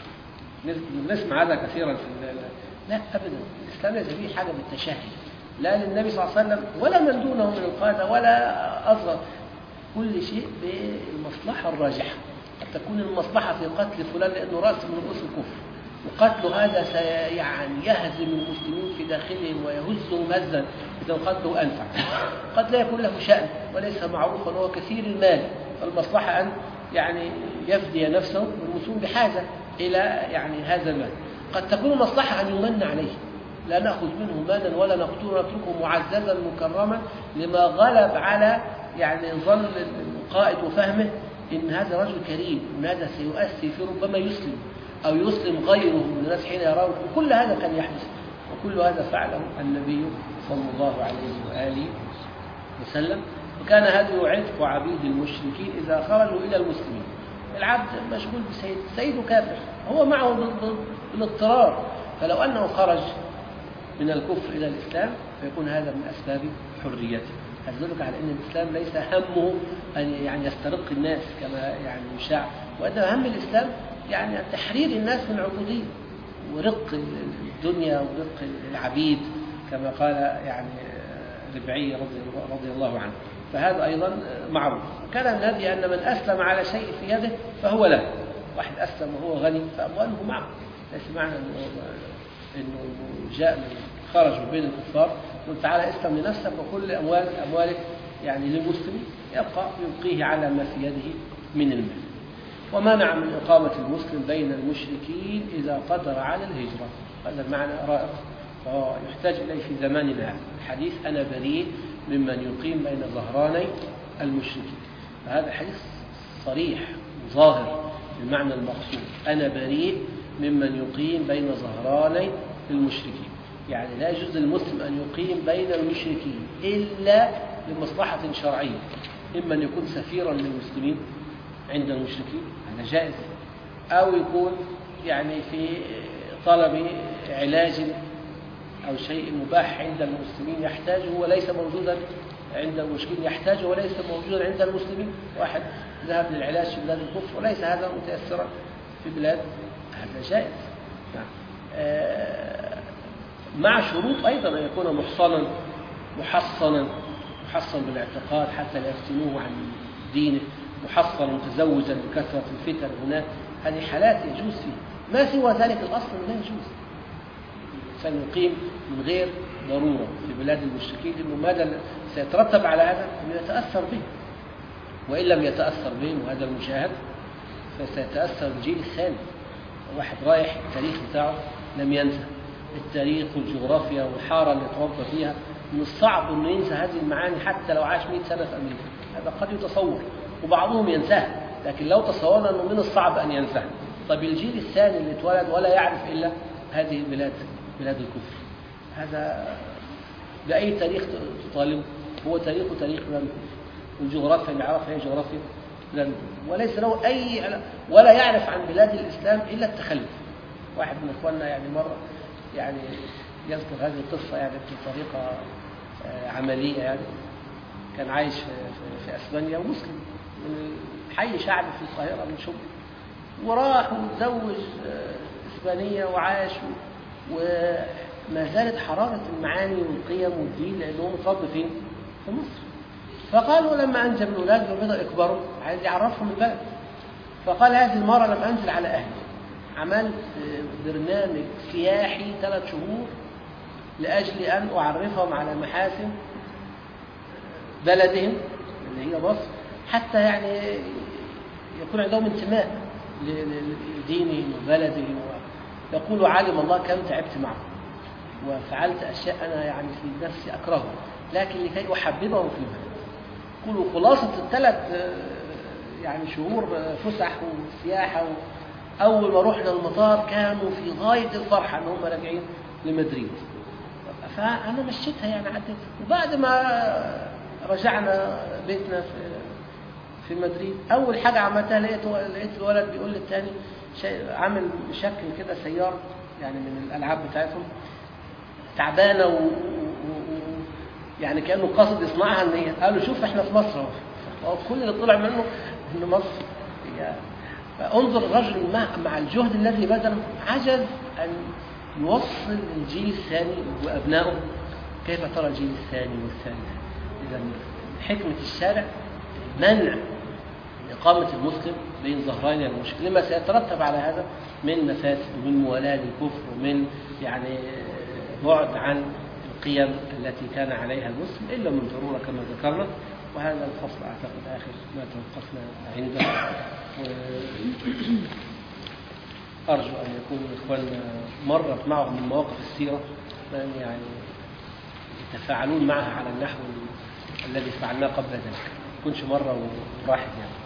نسمع هذا كثيرا في لا أبدا، الإسلام ليس فيه حاجة بالتشهي، لا للنبي صلى الله عليه وسلم ولا من دونه من القادة ولا أصغر، كل شيء بالمصلحة الراجحة. قد تكون المصلحة في قتل فلان لأنه رأس من رؤوس الكفر، وقتل هذا سيعني يهزم المسلمين في داخلهم ويهزهم هزا إذا قتله أنفع. قد لا يكون له شأن وليس معروفا وهو كثير المال، فالمصلحة أن يعني يفدي نفسه والمسلمون بحاجة إلى يعني هذا المال. قد تكون المصلحة أن يمن عليه، لا نأخذ منه مالا ولا نقتله، نتركه معززا مكرما لما غلب على يعني ظن القائد وفهمه إن هذا رجل كريم، وإن هذا سيؤثر في ربما يسلم أو يسلم غيره من الناس حين يراه. وكل هذا كان يحدث، وكل هذا فعله النبي صلى الله عليه وآله وسلم. وكان هذا عتق عبيد المشركين إذا خرجوا إلى المسلمين. العبد مشغول بسيد، سيده كافر، هو معه بالاضطرار، فلو أنه خرج من الكفر إلى الإسلام فيكون هذا من أسباب حريته. أدلك على أن الإسلام ليس همه أن يعني يسترق الناس كما يعني يشاع، وأن هم الإسلام يعني تحرير الناس من العبودية ورق الدنيا ورق العبيد كما قال يعني ربعي رضي الله عنه. فهذا أيضا معروف. كان النبي أن من أسلم على شيء في يده فهو له، واحد أسلم وهو غني فأمواله معه، ليس معنى أنه جاء من خرج من بين الكفار قل تعالى اسلم لنفسك وكل أموال أموالك يعني للمسلمين، يبقى يبقيه على ما في يده من المال. ومنع من إقامة المسلم بين المشركين إذا قدر على الهجرة. هذا المعنى رائع وهو يحتاج إليه في زماننا. الحديث أنا بريء ممن يقيم بين ظهراني المشركين، فهذا حديث صريح ظاهر بالمعنى المقصود، أنا بريء ممن يقيم بين ظهراني المشركين، يعني لا يجوز للمسلم أن يقيم بين المشركين إلا لمصلحة شرعية، إما أن يكون سفيرا للمسلمين عند المشركين هذا جائز، أو يكون يعني في طلب علاج أو شيء مباح عند المسلمين يحتاجه وليس موجودا عند المشركين، يحتاجه وليس موجودا عند المسلمين. واحد ذهب للعلاج في بلاد الكفر وليس هذا متيسرا في بلاد، هذا جائز مع شروط أيضا أن يكون محصنا محصنا محصن بالاعتقاد حتى لا يفتنوه عن دينه، محصنا متزوجا بكثرة الفتن هناك، هذه حالات يجوز فيها. ما سوى ذلك الأصل لا يجوز سنقيم من غير ضرورة في بلاد المشركين، لأنه ماذا سيترتب على هذا؟ أنه يتأثر به، وإن لم يتأثر بهم وهذا المشاهد فسيتأثر الجيل الثاني. واحد رايح التاريخ بتاعه لم ينسى التاريخ والجغرافيا والحارة اللي تربى فيها، من الصعب أنه ينسى هذه المعاني حتى لو عاش مئة سنة في أمريكا، هذا قد يتصور، وبعضهم ينساها، لكن لو تصورنا أنه من الصعب أن ينساها. طب الجيل الثاني اللي اتولد ولا يعرف إلا هذه البلاد، بلاد الكفر، هذا بأي تاريخ تطالبه؟ هو تاريخه تاريخ بلاد الكفر، والجغرافيا اللي يعرفها هي جغرافيا بلاد الكفر، وليس له أي، ولا يعرف عن بلاد الإسلام إلا التخلف. واحد من إخواننا يعني مرة يعني يذكر هذه القصة يعني بطريقة عملية، يعني كان عايش في, في, في أسبانيا ومسلم من حي شعبي في القاهرة من شبرا، وراح وتزوج إسبانية وعاش، وما زالت حرارة المعاني والقيم والدين لأنه متربي فين؟ في مصر. فقالوا لما أنجب الأولاد وبدأ يكبروا عايز يعرفهم البلد، فقال هذه المرة لما أنزل على أهلي عملت برنامج سياحي ثلاث شهور لأجل أن أعرفهم على محاسن بلدهم اللي هي مصر، حتى يعني يكون عندهم انتماء لدينهم وبلدهم. يقول علم الله كم تعبت معهم وفعلت أشياء أنا يعني في نفسي أكرهها، لكن لكي أحببهم في البلد. يقولوا خلاصة الثلاث يعني شهور فسح وسياحة، أول ما رحنا المطار كانوا في غاية الفرحة أنهم راجعين لمدريد. فأنا مشيتها يعني عدت، وبعد ما رجعنا بيتنا في في مدريد أول حاجة عملتها لقيت لقيت الولد بيقول للتاني عامل شكل كده سيارة يعني من الألعاب بتاعتهم تعبانة و... و... يعني كأنه قاصد يصنعها ان هي، قالوا شوف احنا في مصر اهو. كل اللي طلع منه ان مصر هي. فانظر الرجل مع, مع الجهد الذي بذله عجز ان يوصل للجيل الثاني وابنائه كيف ترى الجيل الثاني والثالث. اذا حكمة الشارع منع إقامة المسلم بين ظهرين المشرك لما سيترتب على هذا من مفاسد ومن موالاة للكفر ومن يعني بعد عن القيم التي كان عليها المسلم إلا من ضرورة كما ذكرنا. وهذا الفصل أعتقد آخر ما توقفنا عنده، أرجو أن يكون إخواننا مرت معهم من مواقف السيرة فأن يعني يتفاعلون معها على النحو الذي فعلناه قبل ذلك، ما يكونش مرة وراحت يعني.